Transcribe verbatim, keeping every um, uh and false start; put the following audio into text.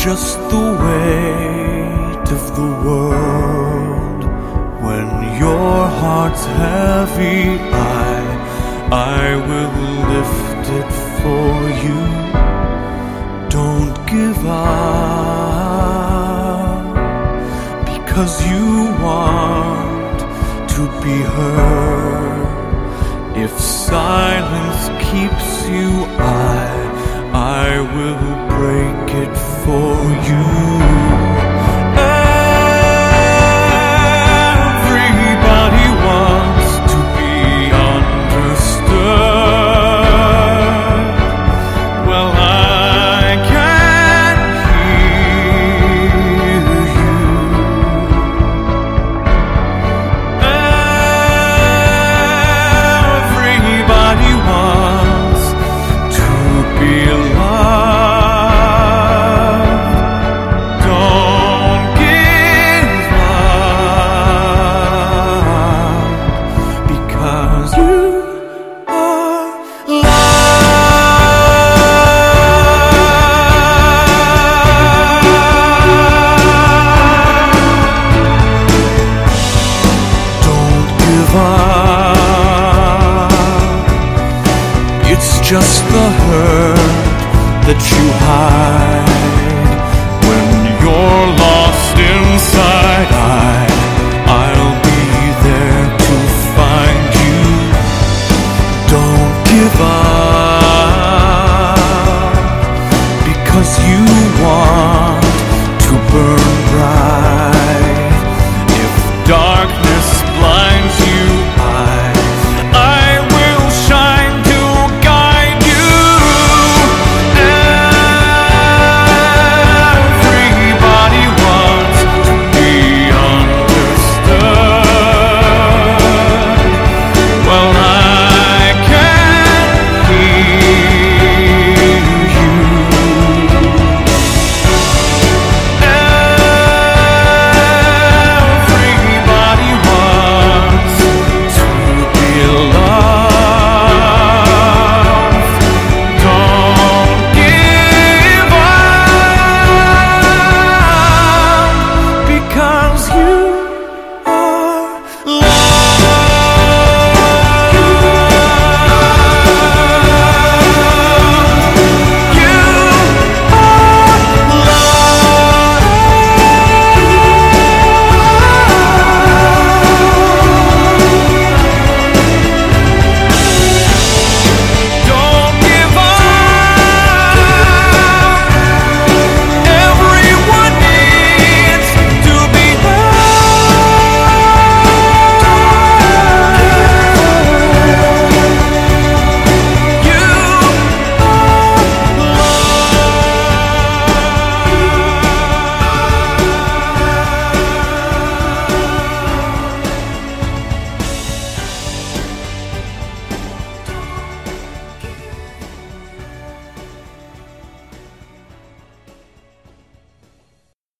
just the weight of the world. When your heart's heavy, I, I will lift it for you. Don't give up, because you want to be heard. If silence keeps you, I, I will break it for you. Everybody wants to be understood. Well, I can hear you. Everybody wants to be loved. Don't give up, because you are loved. Don't give up. It's just the hurt that you hide when you're lost inside. I